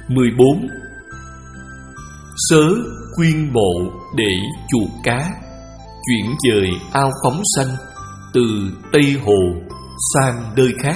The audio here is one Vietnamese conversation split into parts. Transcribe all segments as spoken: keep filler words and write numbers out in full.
mười bốn. Sớ quyên mộ để chuột cá, chuyển dời ao phóng sanh, từ Tây Hồ sang nơi khác.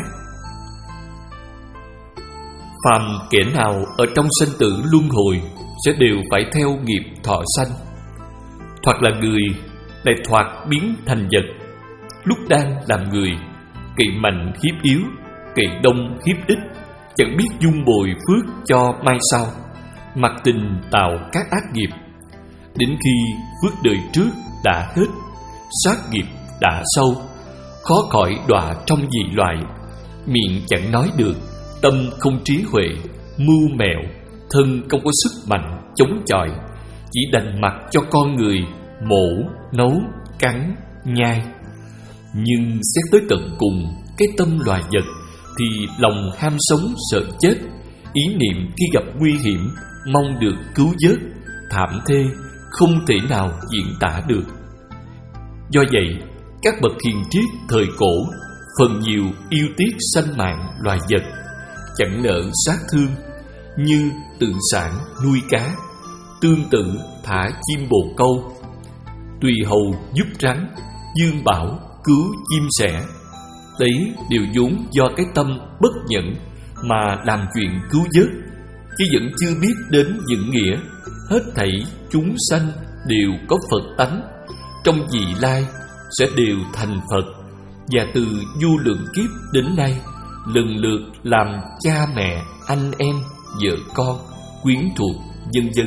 Phàm kẻ nào ở trong sanh tử luân hồi sẽ đều phải theo nghiệp thọ sanh. Thoạt là người, lại thoạt biến thành vật. Lúc đang làm người, kỵ mạnh hiếp yếu, kỵ đông hiếp ít, chẳng biết dung bồi phước cho mai sau, mặc tình tạo các ác nghiệp. Đến khi phước đời trước đã hết, sát nghiệp đã sâu, khó khỏi đọa trong dị loại. Miệng chẳng nói được, tâm không trí huệ, mưu mẹo, thân không có sức mạnh chống chọi, chỉ đành mặc cho con người mổ, nấu, cắn, nhai. Nhưng xét tới tận cùng, cái tâm loài vật thì lòng ham sống sợ chết, ý niệm khi gặp nguy hiểm mong được cứu vớt, thảm thê không thể nào diễn tả được. Do vậy, các bậc hiền triết thời cổ phần nhiều yêu tiếc sanh mạng loài vật, chẳng nỡ sát thương, như tự sản nuôi cá, tương tự thả chim bồ câu, tùy hầu giúp rắn, dương bảo cứu chim sẻ. Đấy đều vốn do cái tâm bất nhẫn mà làm chuyện cứu vớt, chứ vẫn chưa biết đến những nghĩa hết thảy chúng sanh đều có Phật tánh, trong vị lai sẽ đều thành Phật, và từ vô lượng kiếp đến nay lần lượt làm cha mẹ, anh em, vợ con, quyến thuộc, vân vân.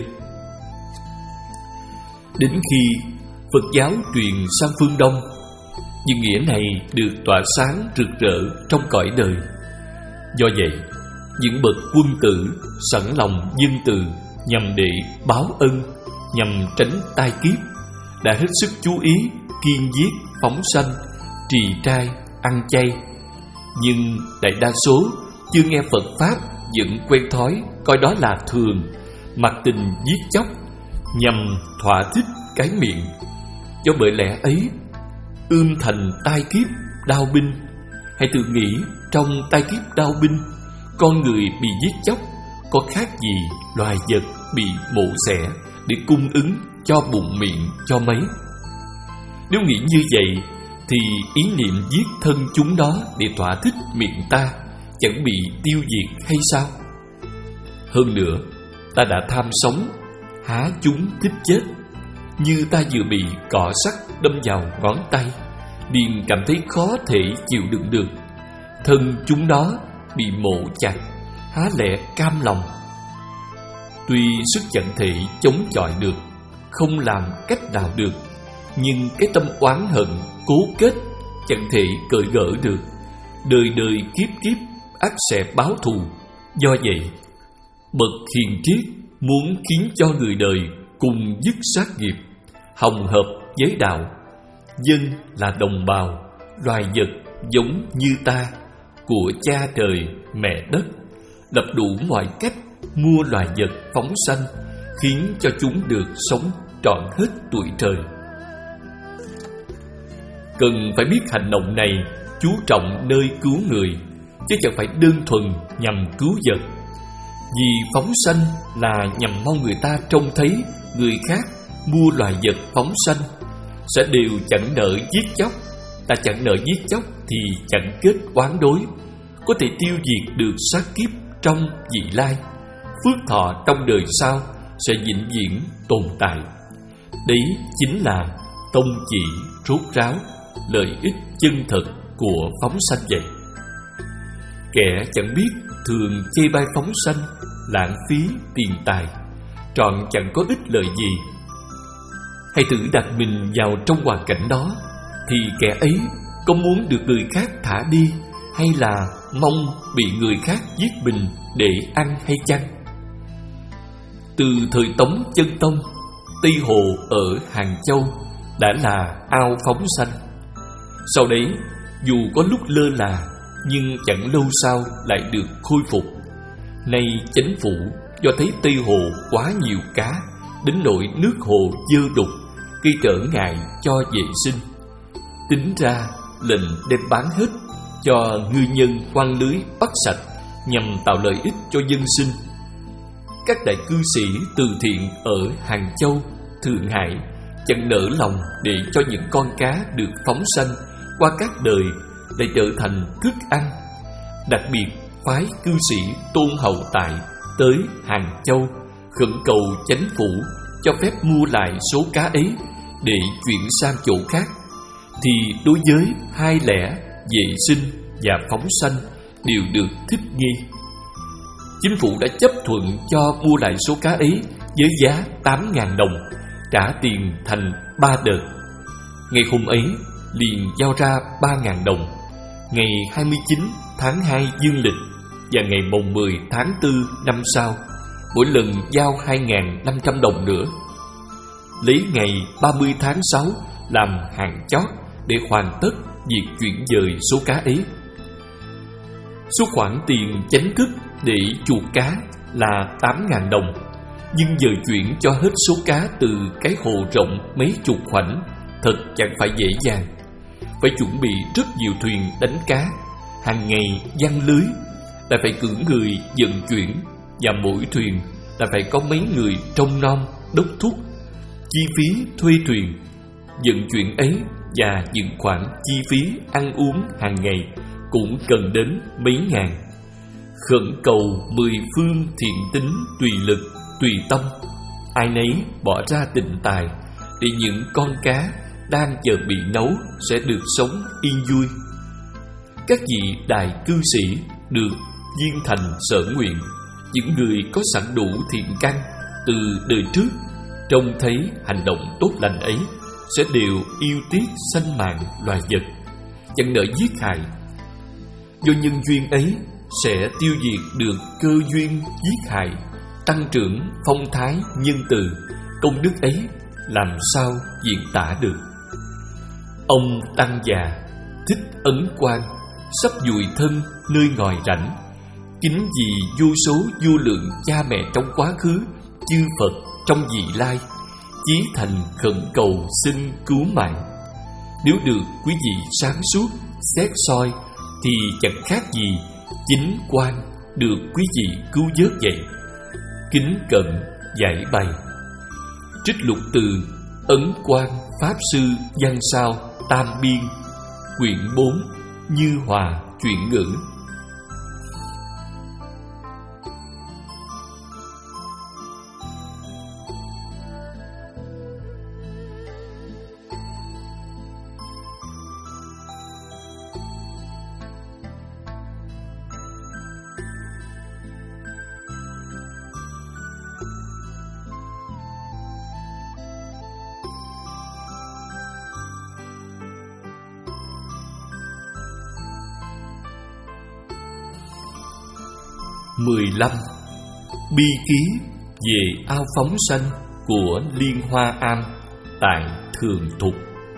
Đến khi Phật giáo truyền sang phương Đông, những nghĩa này được tỏa sáng rực rỡ trong cõi đời. Do vậy, những bậc quân tử sẵn lòng nhân từ nhằm để báo ân, nhằm tránh tai kiếp, đã hết sức chú ý kiêng giết, phóng sanh, trì trai, ăn chay. Nhưng đại đa số chưa nghe Phật Pháp vẫn quen thói coi đó là thường, mặc tình giết chóc, nhằm thỏa thích cái miệng. Do bởi lẽ ấy, ươm thành tai kiếp đao binh. Hãy tự nghĩ, trong tai kiếp đao binh, con người bị giết chóc có khác gì loài vật bị mổ xẻ để cung ứng cho bụng miệng cho mấy. Nếu nghĩ như vậy thì ý niệm giết thân chúng đó để thỏa thích miệng ta chẳng bị tiêu diệt hay sao? Hơn nữa, ta đã tham sống, há chúng thích chết. Như ta vừa bị cọ sắt đâm vào ngón tay, liền cảm thấy khó thể chịu đựng được. Thân chúng đó bị mổ chặt, há lẽ cam lòng. Tuy sức chẳng thể chống chọi được, không làm cách nào được, nhưng cái tâm oán hận cố kết chẳng thể cởi gỡ được. Đời đời kiếp kiếp ắt sẽ báo thù. Do vậy, bậc hiền triết muốn khiến cho người đời cùng dứt sát nghiệp, hồng hợp với đạo. Dân là đồng bào, loài vật giống như ta, của cha trời mẹ đất, lập đủ mọi cách mua loài vật phóng sanh, khiến cho chúng được sống trọn hết tuổi trời. Cần phải biết hành động này chú trọng nơi cứu người, chứ chẳng phải đơn thuần nhằm cứu vật. Vì phóng sanh là nhằm mong người ta trông thấy người khác mua loài vật phóng sanh sẽ đều chẳng nợ giết chóc. Ta chẳng nợ giết chóc thì chẳng kết oán đối, có thể tiêu diệt được sát kiếp trong vị lai. Phước thọ trong đời sau sẽ vĩnh viễn tồn tại. Đấy chính là tông chỉ rốt ráo, lợi ích chân thật của phóng sanh vậy. Kẻ chẳng biết thường chê bai phóng sanh, lãng phí tiền tài, trọn chẳng có ích lợi gì. Hãy thử đặt mình vào trong hoàn cảnh đó, thì kẻ ấy có muốn được người khác thả đi, hay là mong bị người khác giết mình để ăn hay chăng? Từ thời Tống Chân Tông, Tây Hồ ở Hàng Châu đã là ao phóng sanh. Sau đấy, dù có lúc lơ là, nhưng chẳng lâu sau lại được khôi phục. Nay Chánh phủ do thấy Tây Hồ quá nhiều cá, đến nỗi nước hồ dơ đục, gây trở ngại cho vệ sinh, tính ra lệnh đem bán hết cho ngư nhân khoan lưới bắt sạch, nhằm tạo lợi ích cho dân sinh. các đại cư sĩ từ thiện ở Hàng Châu, Thượng Hải chẳng nỡ lòng để cho những con cá được phóng sanh qua các đời lại trở thành thức ăn. Đặc biệt phái cư sĩ Tôn Hậu Tại tới Hàng Châu khẩn cầu chánh phủ cho phép mua lại số cá ấy để chuyển sang chỗ khác, thì đối với hai lẽ vệ sinh và phóng sanh đều được thích nghi. Chính phủ đã chấp thuận cho mua lại số cá ấy với giá tám nghìn đồng, trả tiền thành ba đợt. Ngày hôm ấy liền giao ra ba nghìn đồng. Ngày hai mươi chín tháng hai dương lịch và ngày mồng mười tháng tư năm sau, mỗi lần giao hai nghìn năm trăm đồng nữa. Lấy ngày ba mươi tháng sáu làm hạn chót để hoàn tất việc chuyển dời số cá ấy. Số khoản tiền chánh thức để chuộc cá là tám nghìn đồng, nhưng giờ chuyển cho hết số cá từ cái hồ rộng mấy chục khoảnh thật chẳng phải dễ dàng. Phải chuẩn bị rất nhiều thuyền đánh cá, hàng ngày giăng lưới, lại phải cử người vận chuyển, và mỗi thuyền là phải có mấy người trông nom, đốc thúc. Chi phí thuê thuyền, vận chuyển ấy và những khoản chi phí ăn uống hàng ngày cũng cần đến mấy ngàn. Khẩn cầu mười phương thiện tính tùy lực, tùy tâm, ai nấy bỏ ra tịnh tài để những con cá đang chờ bị nấu sẽ được sống yên vui. Các vị đại cư sĩ được viên thành sở nguyện, những người có sẵn đủ thiện căn từ đời trước, trông thấy hành động tốt lành ấy sẽ đều yêu tiếc sanh mạng loài vật, chẳng nỡ giết hại. Do nhân duyên ấy sẽ tiêu diệt được cơ duyên giết hại, tăng trưởng phong thái nhân từ. Công đức ấy làm sao diễn tả được. Ông tăng già Thích Ấn Quang sắp dùi thân nơi ngòi rảnh, kính vì vô số vô lượng cha mẹ trong quá khứ, chư Phật trong vị lai, chí thành khẩn cầu xin cứu mạng. Nếu được quý vị sáng suốt xét soi thì chẳng khác gì chính quan được quý vị cứu vớt vậy. Kính cận giải bày. Trích lục từ Ấn Quang Pháp Sư Văn Sao Tam Biên, quyển bốn, Như Hòa chuyển ngữ. mười lăm. Bi ký về ao phóng sanh của Liên Hoa Am tại Thường Thục.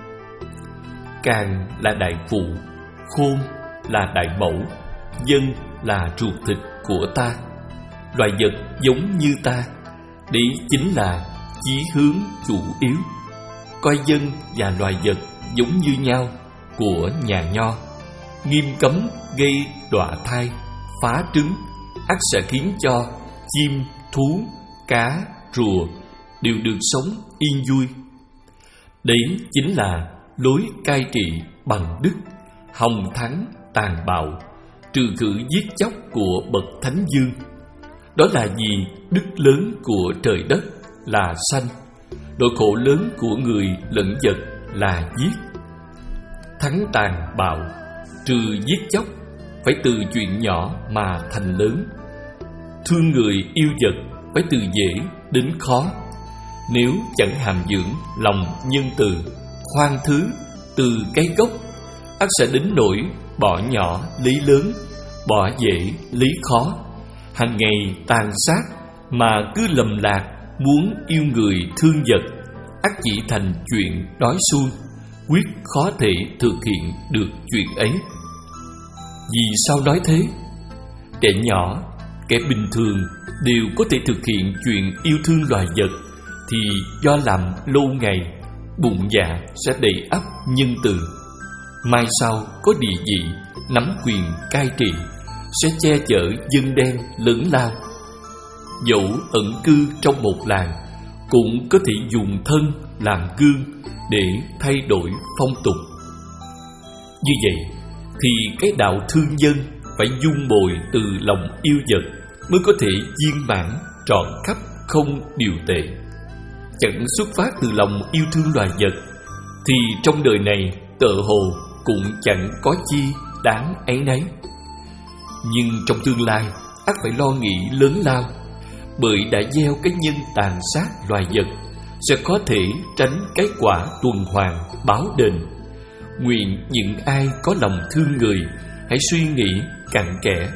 Càng là đại phụ, khôn là đại mẫu, dân là ruột thịt của ta. Loài vật giống như ta, đấy chính là chí hướng chủ yếu. Coi dân và loài vật giống như nhau của nhà Nho, nghiêm cấm gây đọa thai, phá trứng, ắt sẽ khiến cho chim, thú, cá, rùa đều được sống yên vui. Đấy chính là lối cai trị bằng đức, hòng thắng tàn bạo, trừ khử giết chóc của bậc thánh dương. Đó là vì đức lớn của trời đất là sanh, nỗi khổ lớn của người lẫn vật là giết. Thắng tàn bạo, trừ giết chóc, phải từ chuyện nhỏ mà thành lớn. Thương người yêu vật phải từ dễ đến khó. Nếu chẳng hàm dưỡng lòng nhân từ, khoan thứ từ cái gốc, ắt sẽ đến nỗi bỏ nhỏ lấy lớn, bỏ dễ lấy khó. Hàng ngày tàn sát mà cứ lầm lạc muốn yêu người thương vật, ắt chỉ thành chuyện nói suông, quyết khó thể thực hiện được chuyện ấy. Vì sao nói thế? Trẻ nhỏ, kẻ bình thường đều có thể thực hiện chuyện yêu thương loài vật, thì do làm lâu ngày, bụng dạ sẽ đầy ắp nhân từ. Mai sau có địa vị, nắm quyền cai trị, sẽ che chở dân đen lớn lao. dẫu ẩn cư trong một làng, cũng có thể dùng thân làm gương để thay đổi phong tục. Như vậy thì cái đạo thương dân phải dung bồi từ lòng yêu vật mới có thể viên mãn trọn khắp không điều tệ. Chẳng xuất phát từ lòng yêu thương loài vật thì trong đời này tựa hồ cũng chẳng có chi đáng áy náy. Nhưng trong tương lai ắt phải lo nghĩ lớn lao, bởi đã gieo cái nhân tàn sát loài vật sẽ có thể tránh cái quả tuần hoàn báo đền. Nguyện những ai có lòng thương người hãy suy nghĩ cặn kẽ.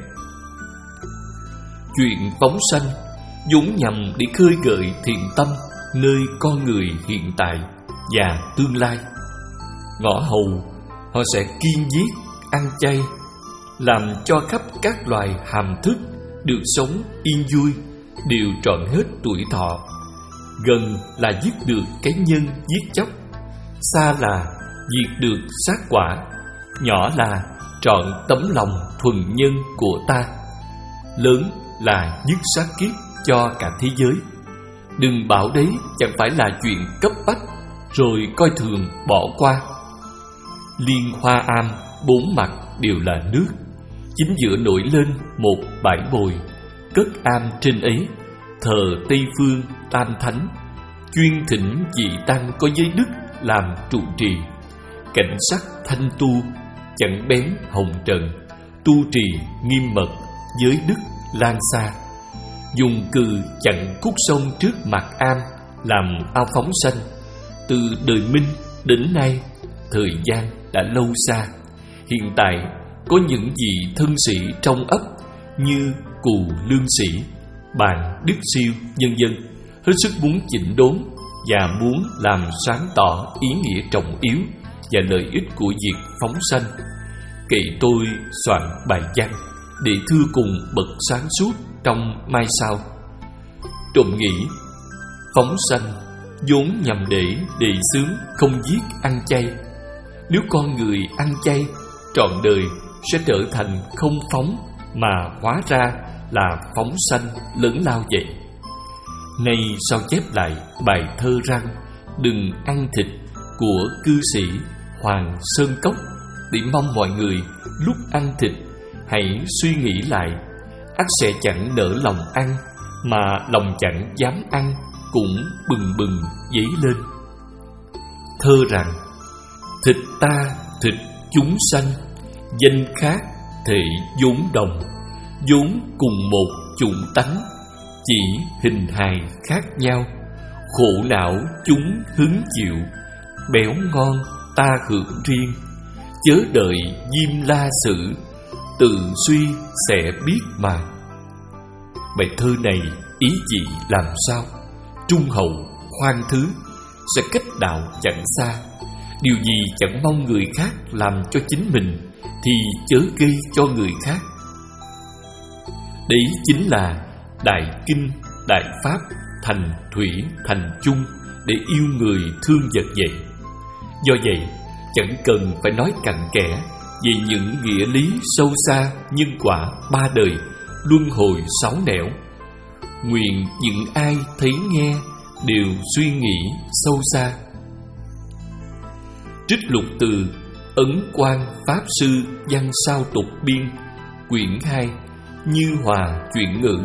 Chuyện phóng sanh vốn nhằm để khơi gợi thiện tâm nơi con người hiện tại và tương lai. Ngõ hầu họ sẽ kiêng giết, ăn chay, làm cho khắp các loài hàm thức được sống yên vui, đều trọn hết tuổi thọ. Gần là giết được cái nhân giết chóc, xa là diệt được sát quả, nhỏ là trọn tấm lòng thuần nhân của ta, lớn là dứt sát kiếp cho cả thế giới. Đừng bảo đấy chẳng phải là chuyện cấp bách rồi coi thường bỏ qua. Liên Hoa Am bốn mặt đều là nước, chính giữa nổi lên một bãi bồi. Cất am trên ấy thờ Tây Phương Tam Thánh, chuyên thỉnh vị tăng có giới đức làm trụ trì. Cảnh sắc thanh tu, chẳng bén hồng trần, tu trì nghiêm mật, giới đức lan xa. Dùng cừ chặn khúc sông trước mặt am làm ao phóng sanh. Từ đời Minh đến nay, thời gian đã lâu xa. Hiện tại có những vị thân sĩ trong ấp như Cù Lương Sĩ, Bàn Đức Siêu vân vân hết sức muốn chỉnh đốn và muốn làm sáng tỏ ý nghĩa trọng yếu và lợi ích của việc phóng sanh. Kệ tôi soạn bài văn để thưa cùng bậc sáng suốt trong mai sau. Trộm nghĩ phóng sanh vốn nhằm để đề xướng không giết ăn chay. Nếu con người ăn chay, trọn đời sẽ trở thành không phóng, mà hóa ra là phóng sanh lớn lao vậy. Nay sao chép lại bài thơ rằng đừng ăn thịt của cư sĩ Hoàng Sơn Cốc, để mong mọi người lúc ăn thịt hãy suy nghĩ lại, ắt sẽ chẳng nỡ lòng ăn, mà lòng chẳng dám ăn cũng bừng bừng dấy lên. Thơ rằng thịt ta thịt chúng sanh, danh khác thể vốn đồng, vốn cùng một chủng tánh, chỉ hình hài khác nhau, khổ não chúng hứng chịu, béo ngon ta hưởng riêng, chớ đợi diêm la sử, tự suy sẽ biết mà. Bài thơ này ý vị làm sao? Trung hậu, khoan thứ, sẽ cách đạo chẳng xa. Điều gì chẳng mong người khác làm cho chính mình thì chớ gây cho người khác. Đấy chính là đại kinh, đại pháp, thành thủy, thành chung để yêu người thương vật vậy. Do vậy, chẳng cần phải nói cặn kẽ về những nghĩa lý sâu xa nhân quả ba đời, luân hồi sáu nẻo. Nguyện những ai thấy nghe đều suy nghĩ sâu xa. Trích lục từ Ấn Quang Pháp Sư Văn Sao Tục Biên, quyển hai, Như Hòa Chuyển Ngữ.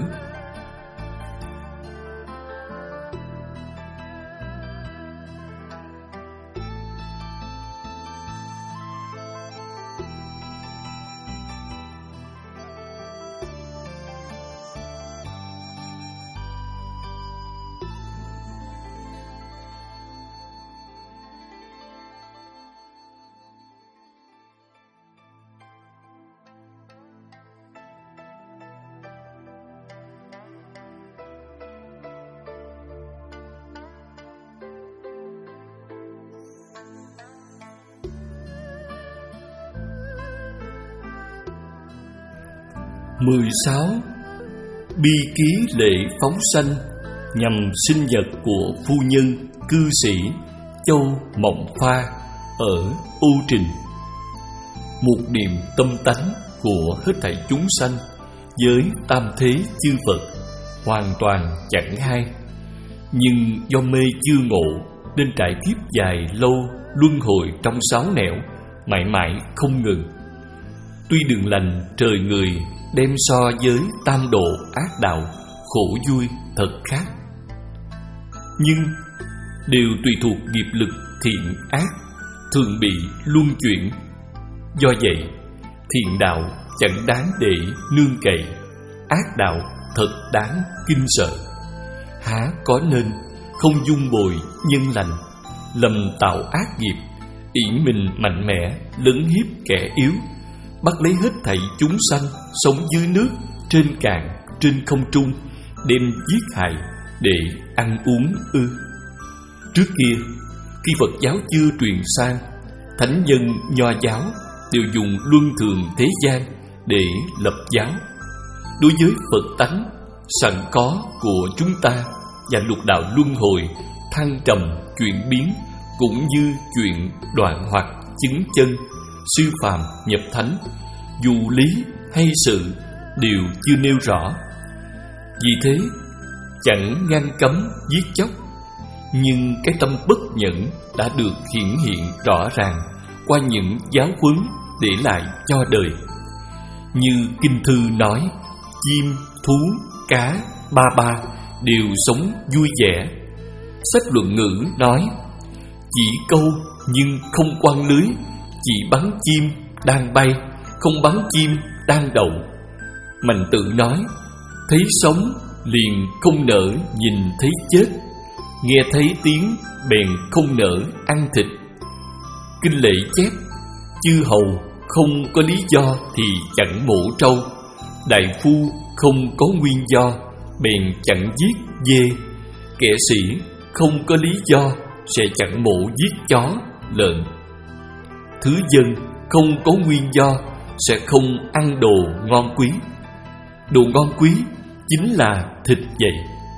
mười sáu. Bi ký lễ phóng sanh nhằm sinh nhật của phu nhân cư sĩ Châu Mộng Pha ở U Trình. Một niềm tâm tánh của hết thảy chúng sanh với tam thế chư Phật hoàn toàn chẳng hay. Nhưng do mê chưa ngộ nên trải kiếp dài lâu luân hồi trong sáu nẻo, mãi mãi không ngừng. Tuy đường lành trời người đem so với tam độ ác đạo, khổ vui thật khác, nhưng đều tùy thuộc nghiệp lực thiện ác, thường bị luân chuyển. Do vậy, thiện đạo chẳng đáng để nương cậy, ác đạo thật đáng kinh sợ. Há có nên không dung bồi nhân lành, lầm tạo ác nghiệp, ỷ mình mạnh mẽ, lấn hiếp kẻ yếu, bắt lấy hết thảy chúng sanh sống dưới nước, trên cạn, trên không trung, đem giết hại để ăn uống ư? Trước kia, khi Phật giáo chưa truyền sang, thánh nhân Nho giáo đều dùng luân thường thế gian để lập giáo. Đối với Phật tánh sẵn có của chúng ta và lục đạo luân hồi, thăng trầm, chuyển biến, cũng như chuyện đoạn hoặc, chứng chân, siêu phàm, nhập thánh, dù lý hay sự đều chưa nêu rõ. Vì thế, chẳng ngăn cấm giết chóc, nhưng cái tâm bất nhẫn đã được hiển hiện rõ ràng qua những giáo huấn để lại cho đời. Như kinh thư nói, chim, thú, cá, ba ba đều sống vui vẻ. Sách luận ngữ nói, chỉ câu nhưng không quăng lưới, chỉ bắn chim đang bay, không bắn chim đang đậu. Mạnh Tự nói, thấy sống liền không nỡ nhìn thấy chết, nghe thấy tiếng bèn không nỡ ăn thịt. Kinh Lễ chép, chư hầu không có lý do thì chẳng mổ trâu, đại phu không có nguyên do bèn chẳng giết dê, kẻ sĩ không có lý do sẽ chẳng mổ giết chó, lợn. Thứ dân không có nguyên do sẽ không ăn đồ ngon quý. Đồ ngon quý chính là thịt vậy.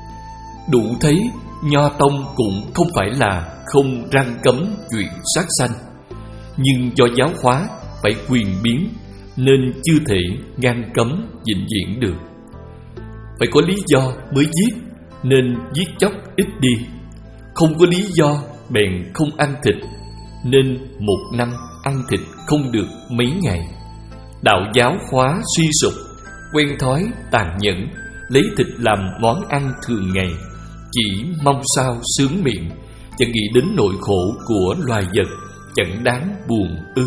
Đủ thấy Nho tông cũng không phải là không răn cấm chuyện sát sanh, nhưng do giáo hóa phải quyền biến nên chưa thể ngăn cấm vĩnh viễn được. Phải có lý do mới giết nên giết chóc ít đi, không có lý do bèn không ăn thịt nên một năm ăn thịt không được mấy ngày. Đạo giáo hóa suy sụp, quen thói tàn nhẫn, lấy thịt làm món ăn thường ngày, chỉ mong sao sướng miệng, chẳng nghĩ đến nỗi khổ của loài vật, chẳng đáng buồn ư?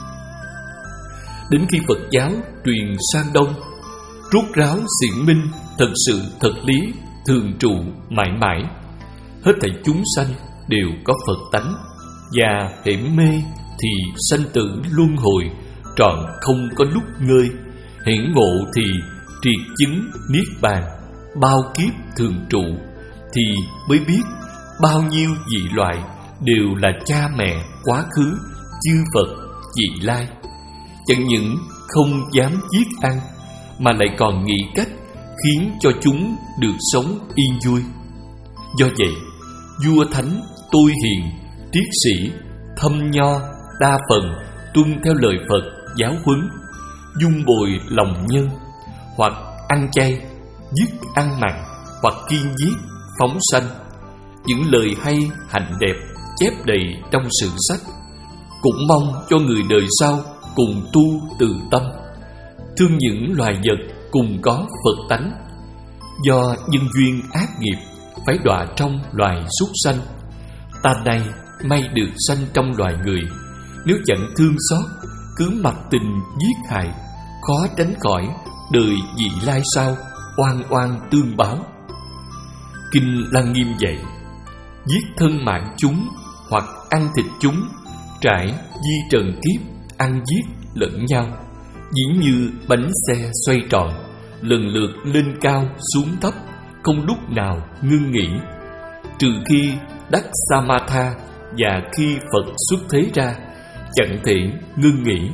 Đến khi Phật giáo truyền sang Đông, rốt ráo xiển minh, thật sự thật lý, thường trụ mãi mãi. Hết thảy chúng sanh đều có Phật tánh, và hễ mê thì sanh tử luân hồi, trọn không có lúc ngơi. Hễ ngộ thì triệt chứng niết bàn, bao kiếp thường trụ, thì mới biết bao nhiêu vị loại đều là cha mẹ quá khứ, chư Phật vị lai. Chẳng những không dám giết ăn, mà lại còn nghĩ cách khiến cho chúng được sống yên vui. Do vậy, vua thánh, tôi hiền, triết sĩ, thâm nho đa phần tuân theo lời Phật giáo huấn, dung bồi lòng nhân, hoặc ăn chay, dứt ăn mặn, hoặc kiêng giết, phóng sanh. Những lời hay, hạnh đẹp chép đầy trong sử sách, cũng mong cho người đời sau cùng tu từ tâm, thương những loài vật cùng có Phật tánh. Do nhân duyên ác nghiệp phải đọa trong loài súc sanh, ta nay may được sanh trong loài người. Nếu chẳng thương xót, cứ mặc tình giết hại, khó tránh khỏi đời vị lai sau oan oan tương báo. Kinh Lăng Nghiêm dạy, giết thân mạng chúng hoặc ăn thịt chúng, trải di trần kiếp, ăn giết lẫn nhau, dĩ như bánh xe xoay tròn, lần lượt lên cao xuống thấp, không lúc nào ngưng nghỉ, trừ khi đắc Samatha và khi Phật xuất thế ra, chẳng thể ngưng nghỉ.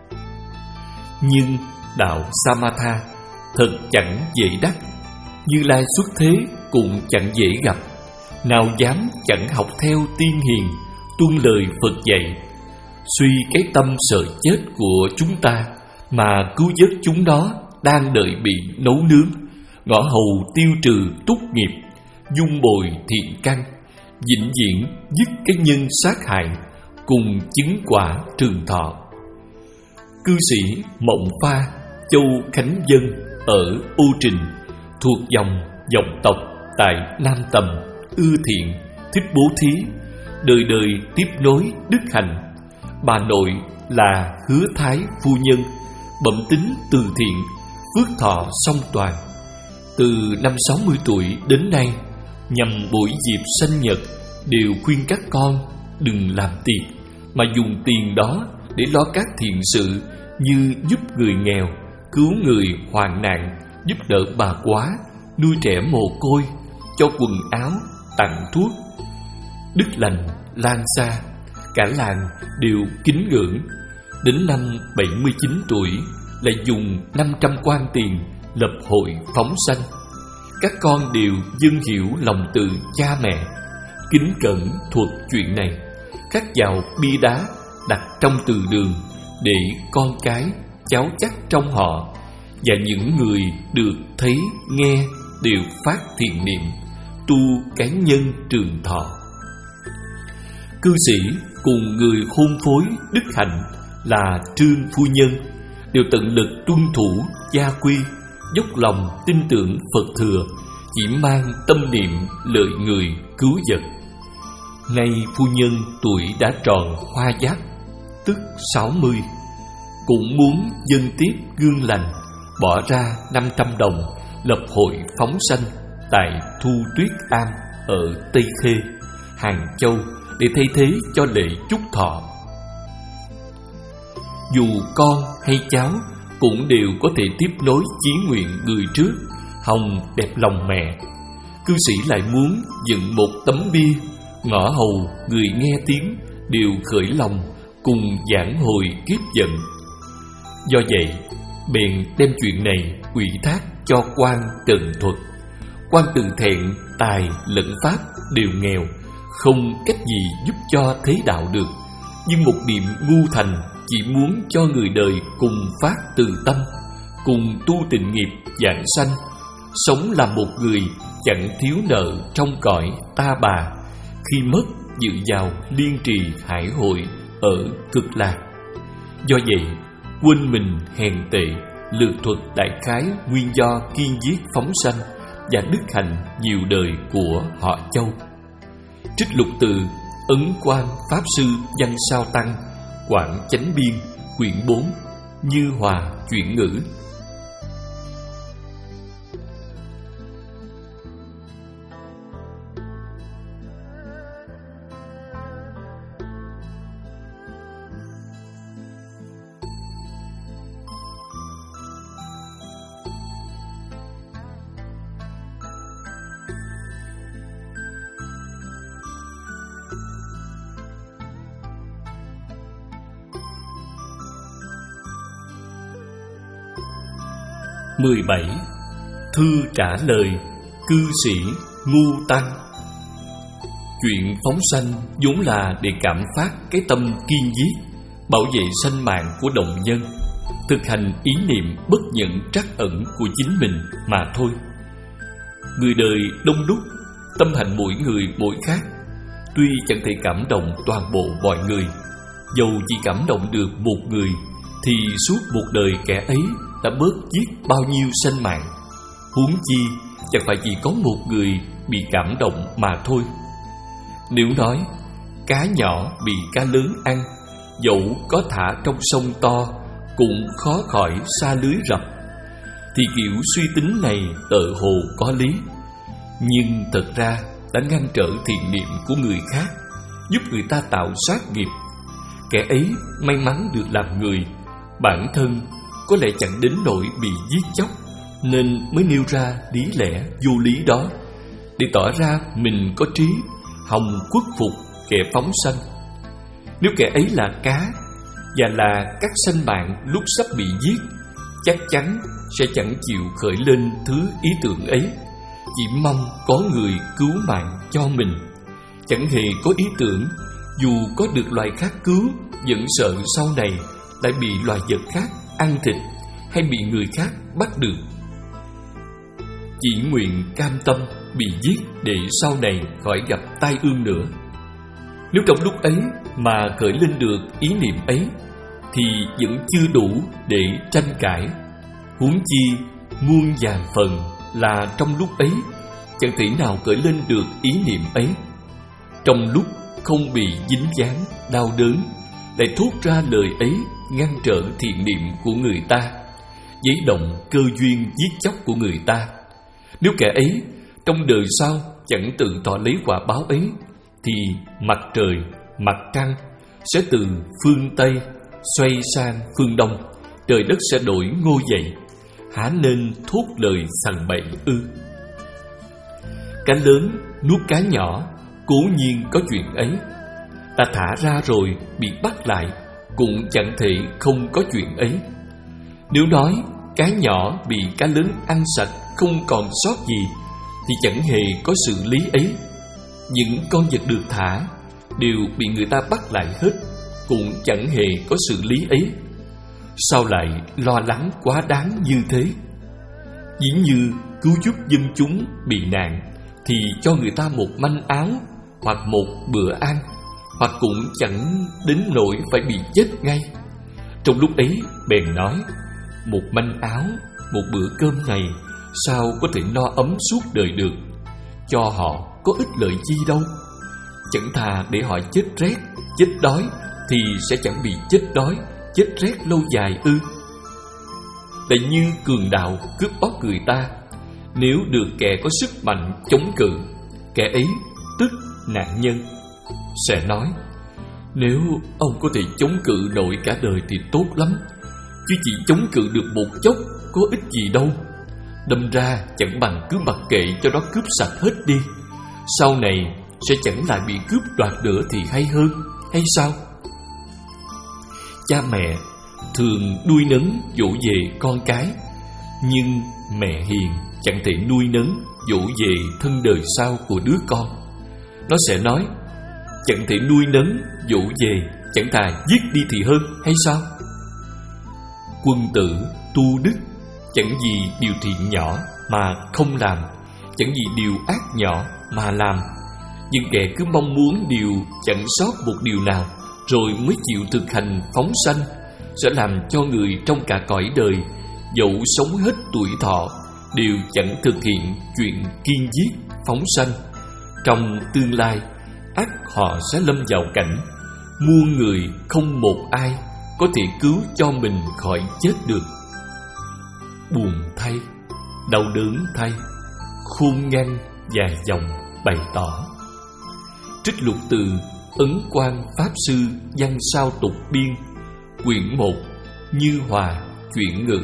Nhưng đạo Samatha thật chẳng dễ đắc, Như Lai xuất thế cũng chẳng dễ gặp. Nào dám chẳng học theo tiên hiền, tuân lời Phật dạy, suy cái tâm sợ chết của chúng ta mà cứu vớt chúng nó đang đợi bị nấu nướng, ngõ hầu tiêu trừ túc nghiệp, dung bồi thiện căn, vĩnh viễn dứt cái nhân sát hại, cùng chứng quả trường thọ. Cư sĩ Mộng Pha, Châu Khánh Dân ở Ô Trình, thuộc dòng dòng tộc tại Nam Tầm, ưa thiện, thích bố thí, đời đời tiếp nối đức hạnh. Bà nội là Hứa Thái phu nhân, bẩm tính từ thiện, phước thọ song toàn. Từ năm sáu mươi tuổi đến nay, nhằm buổi dịp sinh nhật, đều khuyên các con đừng làm tiệc, mà dùng tiền đó để lo các thiện sự như giúp người nghèo, cứu người hoạn nạn, giúp đỡ bà quá, nuôi trẻ mồ côi, cho quần áo, tặng thuốc. Đức lành lan xa, cả làng đều kính ngưỡng. Đến năm bảy mươi chín tuổi, lại dùng năm trăm quan tiền lập hội phóng sanh. Các con đều dâng hiểu lòng từ cha mẹ, kính cẩn thuật chuyện này, khắc vào bia đá đặt trong từ đường, để con cái cháu chắc trong họ và những người được thấy nghe đều phát thiện niệm, tu cái nhân trường thọ. Cư sĩ cùng người hôn phối đức hạnh là Trương phu nhân đều tận lực tuân thủ gia quy, dốc lòng tin tưởng Phật thừa, chỉ mang tâm niệm lợi người cứu vật. Nay phu nhân tuổi đã tròn hoa giáp, tức sáu mươi, cũng muốn dân tiếp gương lành, bỏ ra năm trăm đồng lập hội phóng sanh tại Thu Tuyết Am ở Tây Khê, Hàng Châu, để thay thế cho lễ chúc thọ. Dù con hay cháu cũng đều có thể tiếp nối chí nguyện người trước, hồng đẹp lòng mẹ. Cư sĩ lại muốn dựng một tấm bia, ngõ hầu người nghe tiếng đều khởi lòng cùng giảng hồi kiếp vận. Do vậy, bèn đem chuyện này ủy thác cho quan Trần Thuật. Quan Từ Thẹn tài lẫn pháp đều nghèo, không cách gì giúp cho thế đạo được, nhưng một niệm ngu thành chỉ muốn cho người đời cùng phát từ tâm, cùng tu tịnh nghiệp vãng sanh, sống làm một người chẳng thiếu nợ trong cõi ta bà, khi mất dự vào liên trì hải hội ở Cực Lạc. Do vậy, quên mình hèn tệ, lược thuật đại khái nguyên do kiên giết phóng sanh và đức hạnh nhiều đời của họ Châu. Trích lục từ Ấn Quang Pháp Sư Văn Sao Tăng, Quảng Chánh Biên, quyển bốn, Như Hòa chuyển ngữ. mười bảy. Thư trả lời cư sĩ Ngu Tăng. Chuyện phóng sanh vốn là để cảm phát cái tâm kiên giết, bảo vệ sanh mạng của đồng nhân, thực hành ý niệm bất nhận trắc ẩn của chính mình mà thôi. Người đời đông đúc, tâm hành mỗi người mỗi khác. Tuy chẳng thể cảm động toàn bộ mọi người, dầu chỉ cảm động được một người, thì suốt một đời kẻ ấy đã bớt giết bao nhiêu sanh mạng. Huống chi chẳng phải chỉ có một người bị cảm động mà thôi. Nếu nói cá nhỏ bị cá lớn ăn, dẫu có thả trong sông to cũng khó khỏi xa lưới rập, thì kiểu suy tính này tợ hồ có lý. Nhưng thật ra đã ngăn trở thiện niệm của người khác, giúp người ta tạo sát nghiệp. Kẻ ấy may mắn được làm người, bản thân có lẽ chẳng đến nỗi bị giết chóc, nên mới nêu ra lý lẽ vô lý đó, để tỏ ra mình có trí, hòng khuất phục kẻ phóng sanh. Nếu kẻ ấy là cá, và là các sanh bạn lúc sắp bị giết, chắc chắn sẽ chẳng chịu khởi lên thứ ý tưởng ấy, chỉ mong có người cứu mạng cho mình, chẳng hề có ý tưởng dù có được loài khác cứu, vẫn sợ sau này lại bị loài vật khác ăn thịt, hay bị người khác bắt được. chỉ nguyện cam tâm bị giết để sau này khỏi gặp tai ương nữa. Nếu trong lúc ấy mà khởi lên được ý niệm ấy thì vẫn chưa đủ để tranh cãi, huống chi muôn vàn phần là trong lúc ấy chẳng thể nào khởi lên được ý niệm ấy. Trong lúc không bị dính dáng, đau đớn, lại thốt ra lời ấy ngăn trở thiện niệm của người ta, giấy động cơ duyên giết chóc của người ta. Nếu kẻ ấy trong đời sau chẳng tự tỏ lấy quả báo ấy, thì mặt trời, mặt trăng sẽ từ phương Tây xoay sang phương Đông, trời đất sẽ đổi ngôi dậy, há nên thốt lời sằng bậy ư? Cá lớn nuốt cá nhỏ, cố nhiên có chuyện ấy. Ta thả ra rồi bị bắt lại, cũng chẳng thể không có chuyện ấy. Nếu nói cá nhỏ bị cá lớn ăn sạch không còn sót gì, thì chẳng hề có sự lý ấy. Những con vật được thả đều bị người ta bắt lại hết, cũng chẳng hề có sự lý ấy. Sao lại lo lắng quá đáng như thế? Dĩ như cứu giúp dân chúng bị nạn thì cho người ta một manh áo hoặc một bữa ăn, hoặc cũng chẳng đến nỗi phải bị chết ngay. Trong lúc ấy bèn nói, một manh áo, một bữa cơm này sao có thể no ấm suốt đời được? Cho họ có ích lợi chi đâu. Chẳng thà để họ chết rét, chết đói thì sẽ chẳng bị chết đói, chết rét lâu dài ư? Lại như cường đạo cướp bóc người ta, nếu được kẻ có sức mạnh chống cự, kẻ ấy tức nạn nhân sẽ nói, nếu ông có thể chống cự nổi cả đời thì tốt lắm, chứ chỉ chống cự được một chốc có ích gì đâu. Đâm ra chẳng bằng cứ mặc kệ cho nó cướp sạch hết đi, sau này sẽ chẳng lại bị cướp đoạt nữa thì hay hơn, hay sao? Cha mẹ thường nuôi nấng dỗ về con cái, nhưng mẹ hiền chẳng thể nuôi nấng dỗ về thân đời sau của đứa con. Nó sẽ nói, chẳng thể nuôi nấng dỗ về, chẳng thà giết đi thì hơn, hay sao? Quân tử tu đức, chẳng vì điều thiện nhỏ mà không làm, chẳng vì điều ác nhỏ mà làm. Nhưng kẻ cứ mong muốn điều chẳng sót một điều nào, rồi mới chịu thực hành phóng sanh, sẽ làm cho người trong cả cõi đời, dẫu sống hết tuổi thọ, đều chẳng thực hiện chuyện kiên giết, phóng sanh. Trong tương lai, ắt họ sẽ lâm vào cảnh muôn người không một ai có thể cứu cho mình khỏi chết được. Buồn thay, đau đớn thay, khôn ngăn dài dòng bày tỏ. Trích lục từ Ấn Quang Pháp Sư Văn Sao Tục Biên, quyển một, Như Hòa Chuyển Ngữ.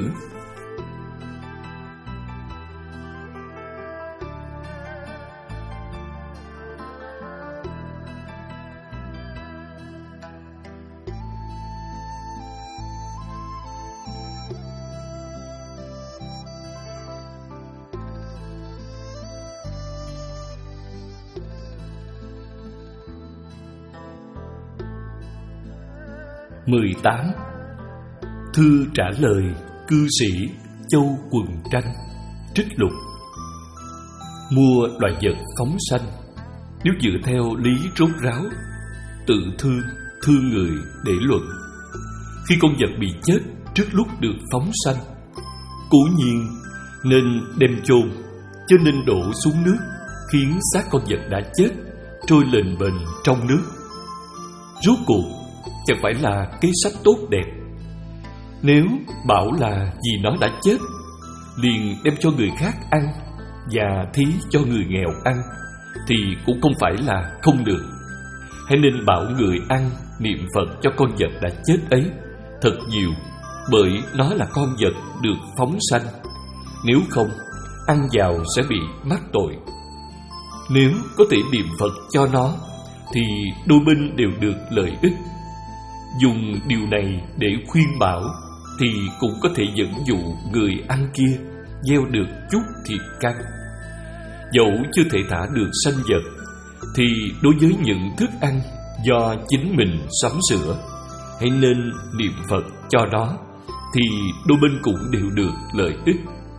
mười tám. Thư trả lời cư sĩ Châu Quần Tranh. Trích lục. Mua loài vật phóng sanh, nếu dựa theo lý rốt ráo, tự thương, thương người để luận. Khi con vật bị chết trước lúc được phóng sanh, cố nhiên nên đem chôn, chứ nên đổ xuống nước, khiến xác con vật đã chết trôi lềnh bềnh trong nước. Rốt cuộc chẳng phải là kế sách tốt đẹp. Nếu bảo là vì nó đã chết, liền đem cho người khác ăn và thí cho người nghèo ăn, thì cũng không phải là không được. Hãy nên bảo người ăn niệm Phật cho con vật đã chết ấy thật nhiều, bởi nó là con vật được phóng sanh. Nếu không, ăn vào sẽ bị mắc tội. Nếu có thể niệm Phật cho nó, thì đôi bên đều được lợi ích. Dùng điều này để khuyên bảo, thì cũng có thể dẫn dụ người ăn kia gieo được chút thiệt căn. Dẫu chưa thể thả được sanh vật, thì đối với những thức ăn do chính mình sắm sửa, hãy nên niệm Phật cho nó, thì đôi bên cũng đều được lợi ích.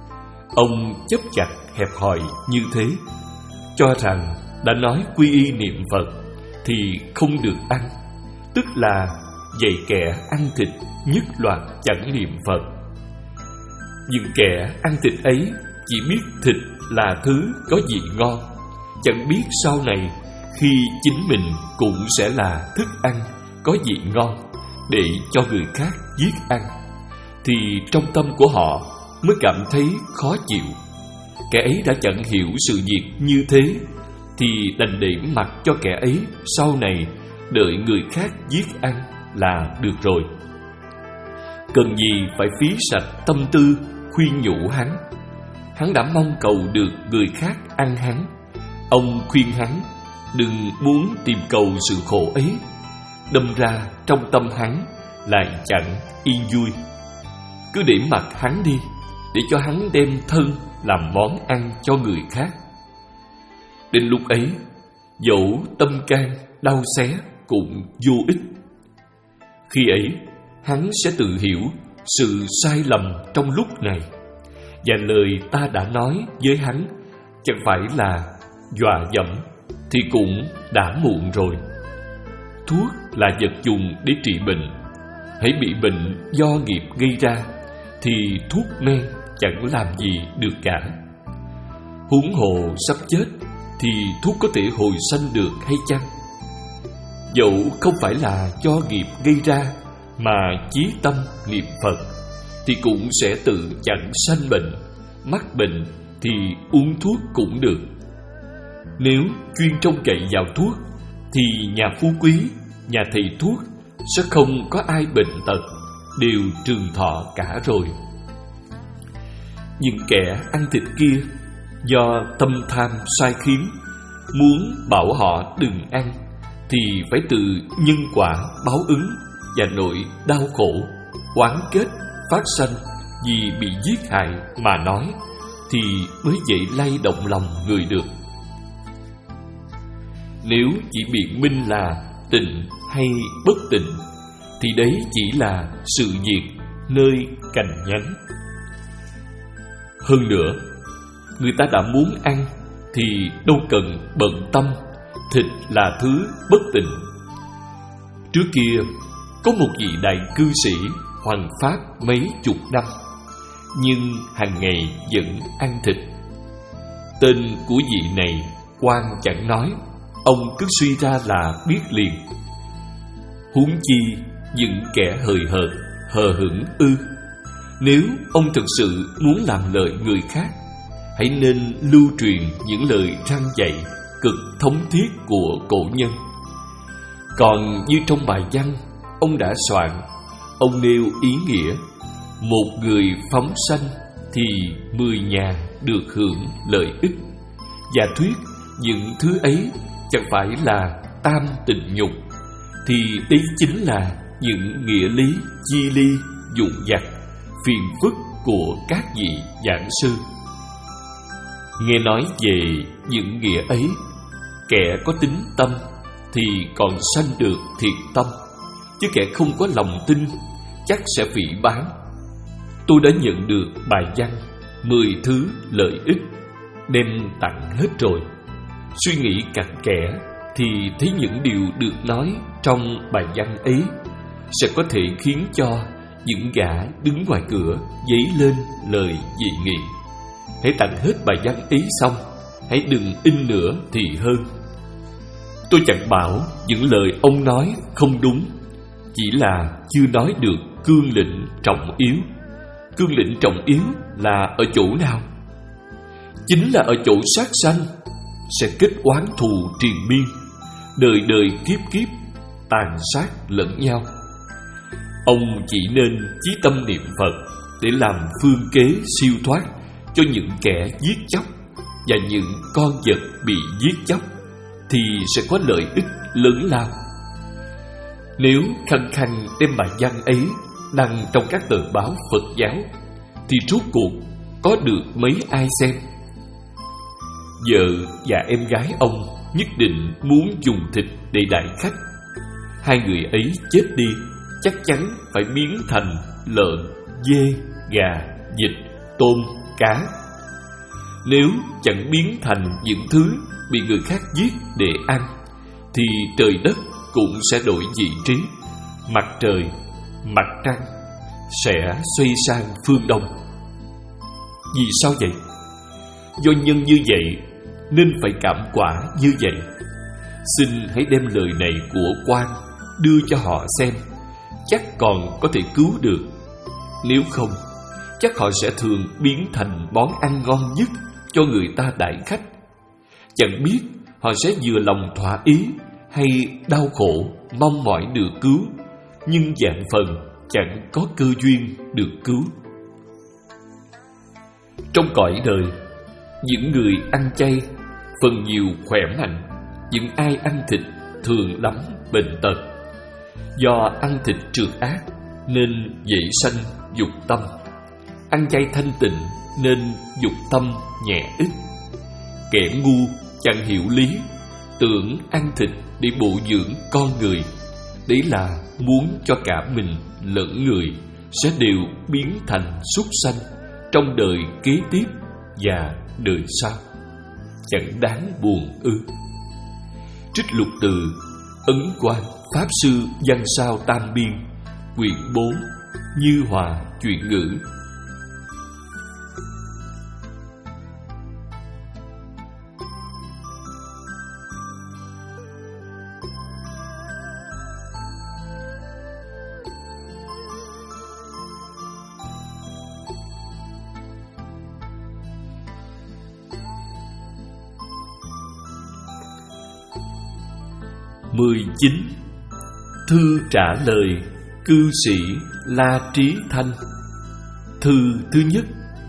Ông chấp chặt hẹp hòi như thế, cho rằng đã nói quy y niệm Phật thì không được ăn, tức là dạy kẻ ăn thịt nhất loạt chẳng niệm Phật. Nhưng kẻ ăn thịt ấy chỉ biết thịt là thứ có vị ngon, chẳng biết sau này khi chính mình cũng sẽ là thức ăn có vị ngon để cho người khác giết ăn, thì trong tâm của họ mới cảm thấy khó chịu. Kẻ ấy đã chẳng hiểu sự việc như thế thì đành để mặc cho kẻ ấy sau này đợi người khác giết ăn là được rồi. Cần gì phải phí sạch tâm tư khuyên nhủ hắn. Hắn đã mong cầu được người khác ăn hắn. Ông khuyên hắn đừng muốn tìm cầu sự khổ ấy, đâm ra trong tâm hắn lại chẳng yên vui. Cứ để mặc hắn đi, để cho hắn đem thân làm món ăn cho người khác. Đến lúc ấy, dẫu tâm can đau xé cũng vô ích. Khi ấy, hắn sẽ tự hiểu sự sai lầm trong lúc này, và lời ta đã nói với hắn chẳng phải là dọa dẫm thì cũng đã muộn rồi. Thuốc là vật dùng để trị bệnh. Hãy bị bệnh do nghiệp gây ra thì thuốc men chẳng làm gì được cả. Huống hồ sắp chết thì thuốc có thể hồi sanh được hay chăng? Dẫu không phải là do nghiệp gây ra mà chí tâm niệm Phật thì cũng sẽ tự chẳng sanh bệnh. Mắc bệnh thì uống thuốc cũng được. Nếu chuyên trông cậy vào thuốc thì nhà phú quý, nhà thầy thuốc sẽ không có ai bệnh tật, đều trường thọ cả rồi. Nhưng kẻ ăn thịt kia do tâm tham sai khiến, muốn bảo họ đừng ăn thì phải tự nhân quả báo ứng và nỗi đau khổ, oán kết phát sanh vì bị giết hại mà nói thì mới dậy lay động lòng người được. Nếu chỉ biện minh là tịnh hay bất tịnh thì đấy chỉ là sự việc nơi cành nhánh. Hơn nữa, người ta đã muốn ăn thì đâu cần bận tâm thịt là thứ bất tịnh. Trước kia có một vị đại cư sĩ hoằng pháp mấy chục năm, nhưng hàng ngày vẫn ăn thịt. Tên của vị này quan chẳng nói, ông cứ suy ra là biết liền. Huống chi những kẻ hời hợt, hờ hững ư? Nếu ông thực sự muốn làm lợi người khác, hãy nên lưu truyền những lời răn dạy cực thống thiết của cổ nhân. Còn như trong bài văn ông đã soạn, ông nêu ý nghĩa một người phóng sanh thì mười nhà được hưởng lợi ích, và thuyết những thứ ấy chẳng phải là tam tịnh nhục, thì đây chính là những nghĩa lý chi ly dụng vặt phiền phức của các vị giảng sư. Nghe nói về những nghĩa ấy, kẻ có tính tâm thì còn sanh được thiện tâm, chứ kẻ không có lòng tin chắc sẽ phỉ báng. Tôi đã nhận được bài văn mười thứ lợi ích, đem tặng hết rồi. Suy nghĩ cặn kẽ thì thấy những điều được nói trong bài văn ấy sẽ có thể khiến cho những gã đứng ngoài cửa dấy lên lời dị nghị. Hãy tặng hết bài văn ấy xong, hãy đừng in nữa thì hơn. Tôi chẳng bảo những lời ông nói không đúng, chỉ là chưa nói được cương lĩnh trọng yếu. Cương lĩnh trọng yếu là ở chỗ nào? Chính là ở chỗ sát sanh sẽ kết oán thù triền miên, đời đời kiếp kiếp tàn sát lẫn nhau. Ông chỉ nên chí tâm niệm Phật để làm phương kế siêu thoát cho những kẻ giết chóc và những con vật bị giết chóc, thì sẽ có lợi ích lớn lao. Nếu khăng khăng đem bài văn ấy đăng trong các tờ báo Phật giáo thì rốt cuộc có được mấy ai xem? Vợ và em gái ông nhất định muốn dùng thịt để đãi khách. Hai người ấy chết đi chắc chắn phải biến thành lợn, dê, gà, vịt, tôm, cá Nếu chẳng biến thành những thứ bị người khác giết để ăn, thì trời đất cũng sẽ đổi vị trí. Mặt trời, mặt trăng sẽ xoay sang phương đông. Vì sao vậy? Do nhân như vậy nên phải cảm quả như vậy. Xin hãy đem lời này của quan đưa cho họ xem, chắc còn có thể cứu được. Nếu không, chắc họ sẽ thường biến thành món ăn ngon nhất cho người ta đãi khách. Chẳng biết họ sẽ vừa lòng thỏa ý hay đau khổ mong mỏi được cứu, nhưng vạn phần chẳng có cơ duyên được cứu. Trong cõi đời, những người ăn chay phần nhiều khỏe mạnh, những ai ăn thịt thường lắm bệnh tật. Do ăn thịt trượt ác nên dễ sanh dục tâm. Ăn chay thanh tịnh nên dục tâm nhẹ ít. Kẻ ngu chẳng hiểu lý, tưởng ăn thịt để bổ dưỡng con người. Đấy là muốn cho cả mình lẫn người sẽ đều biến thành súc sanh trong đời kế tiếp và đời sau. Chẳng đáng buồn ư? Trích lục từ Ấn Quang Pháp Sư Văn Sao Tam Biên, quyển bốn, Như Hòa Chuyện Ngữ. mười chín. Thư trả lời cư sĩ La Trí Thanh. Thư thứ nhất.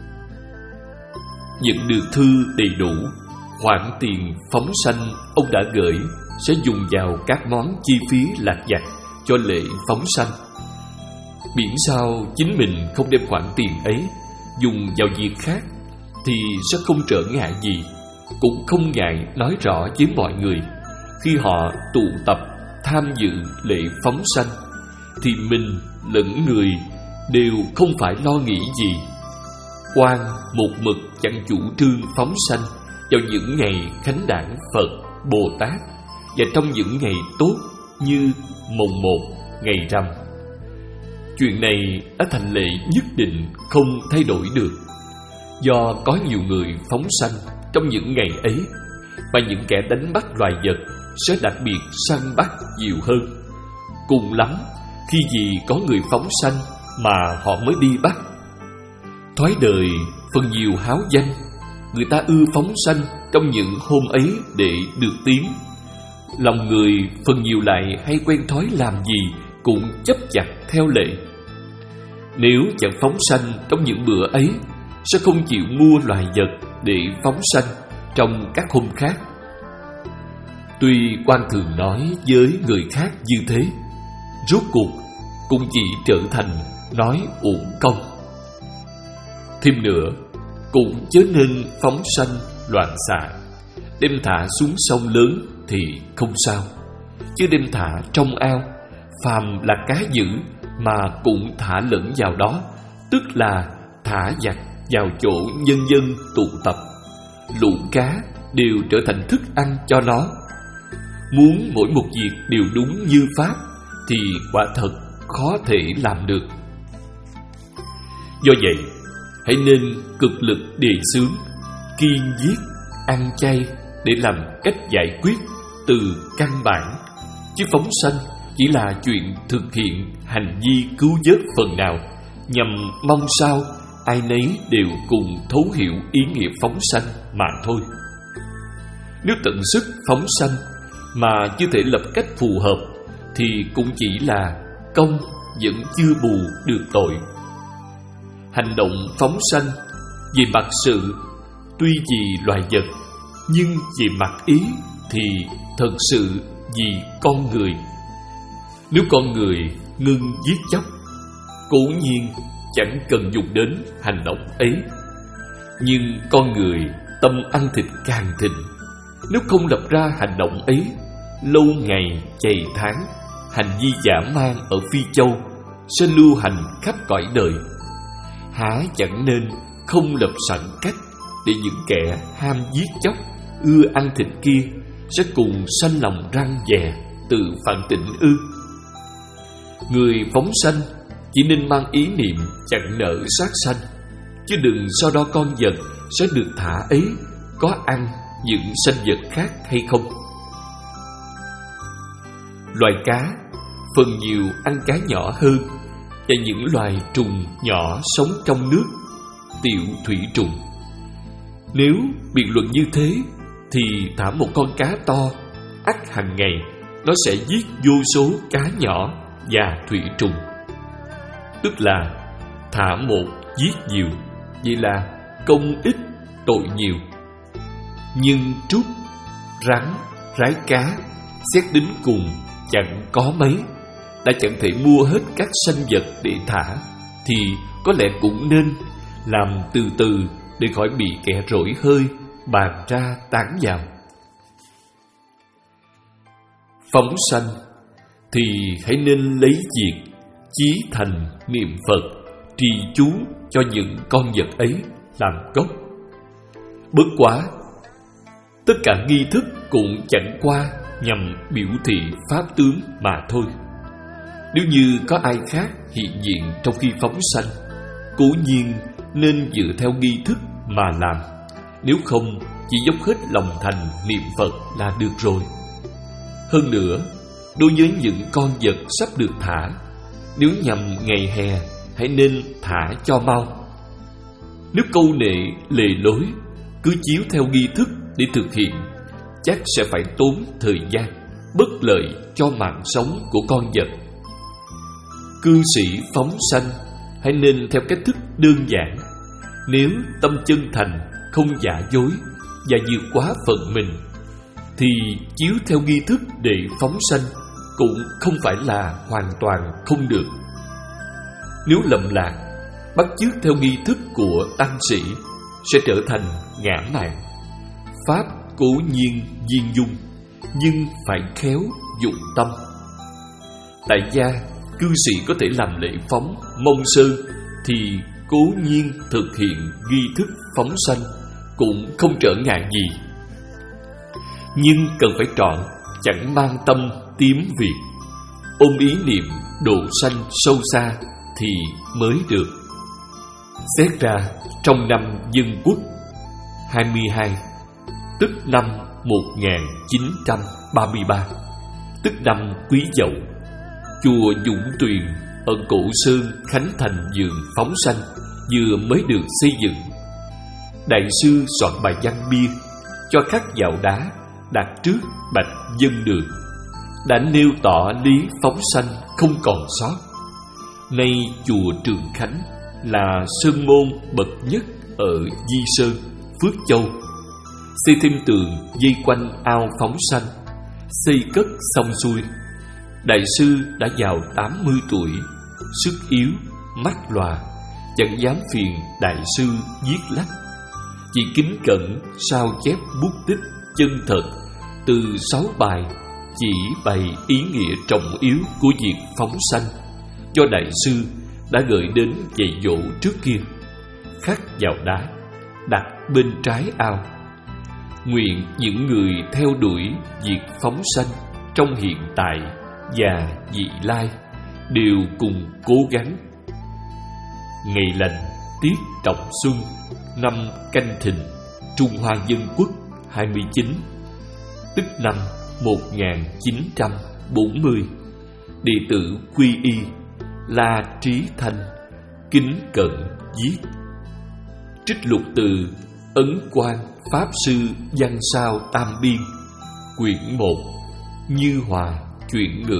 Nhận được thư đầy đủ, khoản tiền phóng sanh ông đã gửi sẽ dùng vào các món chi phí lặt vặt cho lễ phóng sanh. Miễn sao chính mình không đem khoản tiền ấy dùng vào việc khác thì sẽ không trở ngại gì, cũng không ngại nói rõ với mọi người. Khi họ tụ tập tham dự lễ phóng sanh thì mình lẫn người đều không phải lo nghĩ gì. Quan một mực chẳng chủ trương phóng sanh vào những ngày khánh đản Phật, Bồ Tát và trong những ngày tốt như mồng một, ngày rằm. Chuyện này đã thành lệ nhất định không thay đổi được. Do có nhiều người phóng sanh trong những ngày ấy, và những kẻ đánh bắt loài vật sẽ đặc biệt săn bắt nhiều hơn. Cùng lắm, khi gì có người phóng sanh mà họ mới đi bắt. Thoái đời phần nhiều háo danh, người ta ưa phóng sanh trong những hôm ấy để được tiếng. Lòng người phần nhiều lại hay quen thói làm gì cũng chấp chặt theo lệ. Nếu chẳng phóng sanh trong những bữa ấy, sẽ không chịu mua loài vật để phóng sanh trong các hôm khác. Tuy quan thường nói với người khác như thế, rốt cuộc cũng chỉ trở thành nói uổng công. Thêm nữa, cũng chớ nên phóng sanh loạn xạ. Đem thả xuống sông lớn thì không sao, chứ đem thả trong ao, phàm là cá dữ mà cũng thả lẫn vào đó, tức là thả giặc vào chỗ nhân dân tụ tập. Lũ cá đều trở thành thức ăn cho nó. Muốn mỗi một việc đều đúng như pháp thì quả thật khó thể làm được. Do vậy, hãy nên cực lực đề xướng kiêng giết, ăn chay để làm cách giải quyết từ căn bản, chứ phóng sanh chỉ là chuyện thực hiện hành vi cứu vớt phần nào, nhằm mong sao ai nấy đều cùng thấu hiểu ý nghĩa phóng sanh mà thôi. Nếu tận sức phóng sanh mà chưa thể lập cách phù hợp thì cũng chỉ là công vẫn chưa bù được tội. Hành động phóng sanh về mặt sự tuy vì loài vật, nhưng về mặt ý thì thật sự vì con người. Nếu con người ngưng giết chóc, cố nhiên chẳng cần dùng đến hành động ấy. Nhưng con người tâm ăn thịt càng thịnh, nếu không lập ra hành động ấy, lâu ngày chày tháng, hành vi dã man ở Phi Châu sẽ lưu hành khắp cõi đời. Há chẳng nên không lập sẵn cách để những kẻ ham giết chóc, ưa ăn thịt kia sẽ cùng sanh lòng răng dè từ phản tỉnh ư? Người phóng sanh chỉ nên mang ý niệm chặn nợ sát sanh, chứ đừng so đo con vật sẽ được thả ấy có ăn những sanh vật khác hay không. Loài cá phần nhiều ăn cá nhỏ hơn, và những loài trùng nhỏ sống trong nước, tiểu thủy trùng. Nếu biện luận như thế thì thả một con cá to, ắt hàng ngày nó sẽ giết vô số cá nhỏ và thủy trùng. Tức là thả một giết nhiều, vậy là công ít tội nhiều. Nhưng trút, rắn, rái cá xét đến cùng chẳng có mấy, đã chẳng thể mua hết các sanh vật để thả, thì có lẽ cũng nên làm từ từ để khỏi bị kẻ rỗi hơi bàn ra tán vào. Phóng sanh thì hãy nên lấy việc chí thành niệm Phật, trì chú cho những con vật ấy làm gốc. Bất quá, tất cả nghi thức cũng chẳng qua nhằm biểu thị pháp tướng mà thôi. Nếu như có ai khác hiện diện trong khi phóng sanh, cố nhiên nên dựa theo nghi thức mà làm. Nếu không, chỉ dốc hết lòng thành niệm Phật là được rồi. Hơn nữa, đối với những con vật sắp được thả, nếu nhằm ngày hè, hãy nên thả cho mau. Nếu câu nệ lề lối, cứ chiếu theo nghi thức để thực hiện, chắc sẽ phải tốn thời gian, bất lợi cho mạng sống của con vật. Cư sĩ phóng sanh hãy nên theo cách thức đơn giản. Nếu tâm chân thành, không giả dối và vượt quá phận mình, thì chiếu theo nghi thức để phóng sanh cũng không phải là hoàn toàn không được. Nếu lầm lạc, bắt chước theo nghi thức của tăng sĩ, sẽ trở thành ngã mạn. Pháp cố nhiên viên dung, nhưng phải khéo dụng tâm. Tại gia, cư sĩ có thể làm lễ phóng mông sơn, thì cố nhiên thực hiện nghi thức phóng sanh cũng không trở ngại gì. Nhưng cần phải trọn, chẳng mang tâm tiếm việc, ôm ý niệm độ sanh sâu xa thì mới được. Xét ra, trong năm Dân Quốc hai mươi hai, tức năm một nghìn chín trăm ba mươi ba, tức năm Quý Dậu, chùa Dũng Tuyền ở Cổ Sơn khánh thành vườn phóng sanh vừa mới được xây dựng. Đại sư soạn bài văn bia cho khắc vào đá đặt trước bạch dân đường, đã nêu tỏ lý phóng sanh không còn sót. Nay chùa Trường Khánh là sơn môn bậc nhất ở Di Sơn, Phước Châu, xây thêm tường dây quanh ao phóng sanh, xây cất xong xuôi. Đại sư đã vào tám mươi tuổi, sức yếu, mắt lòa, chẳng dám phiền đại sư viết lách, chỉ kính cẩn sao chép bút tích chân thật từ sáu bài, chỉ bày ý nghĩa trọng yếu của việc phóng sanh do đại sư đã gửi đến dạy dỗ trước kia, khắc vào đá đặt bên trái ao. Nguyện những người theo đuổi việc phóng sanh trong hiện tại và vị lai đều cùng cố gắng. Ngày lành tiết Trọng Xuân, năm Canh Thìn, Trung Hoa Dân Quốc hai mươi chín, tức năm một nghìn chín trăm bốn mươi. Đệ tử quy y La Trí Thanh kính cận viết. Trích lục từ Ấn Quang Pháp Sư Văn Sao Tam Biên, quyển một, Như Hòa chuyển ngữ.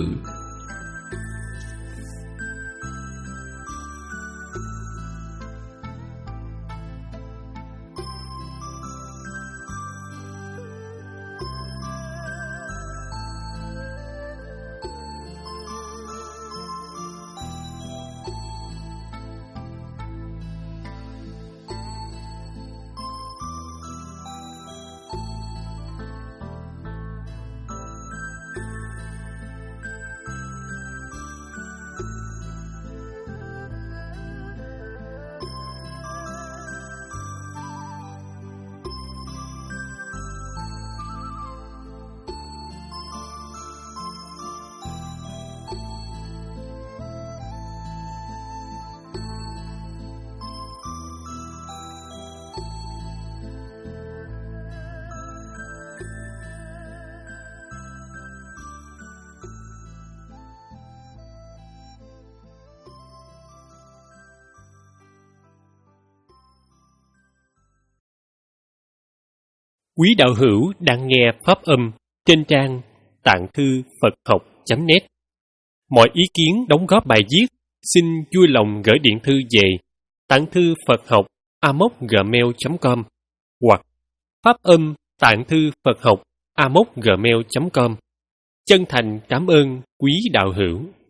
Quý đạo hữu đang nghe pháp âm trên trang tạng thư Phật học chấm net. Mọi ý kiến đóng góp bài viết xin vui lòng gửi điện thư về tạng thư Phật học a m o c gmail chấm com hoặc pháp âm tạng thư Phật học a m o c gmail chấm com. Chân thành cảm ơn quý đạo hữu.